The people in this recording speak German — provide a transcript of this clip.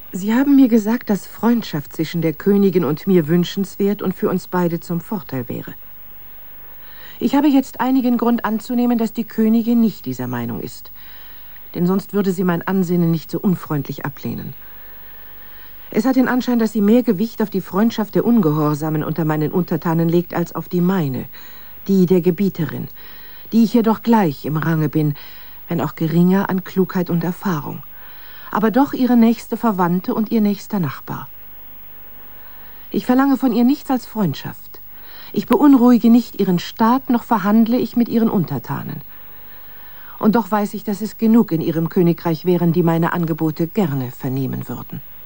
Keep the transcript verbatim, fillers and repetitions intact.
Sie haben mir gesagt, dass Freundschaft zwischen der Königin und mir wünschenswert und für uns beide zum Vorteil wäre. Ich habe jetzt einigen Grund anzunehmen, dass die Königin nicht dieser Meinung ist, denn sonst würde sie mein Ansinnen nicht so unfreundlich ablehnen. Es hat den Anschein, dass sie mehr Gewicht auf die Freundschaft der Ungehorsamen unter meinen Untertanen legt, als auf die meine, die der Gebieterin, die ich jedoch gleich im Range bin, wenn auch geringer an Klugheit und Erfahrung, aber doch ihre nächste Verwandte und ihr nächster Nachbar. Ich verlange von ihr nichts als Freundschaft. Ich beunruhige nicht ihren Staat, noch verhandle ich mit ihren Untertanen. Und doch weiß ich, dass es genug in ihrem Königreich wären, die meine Angebote gerne vernehmen würden.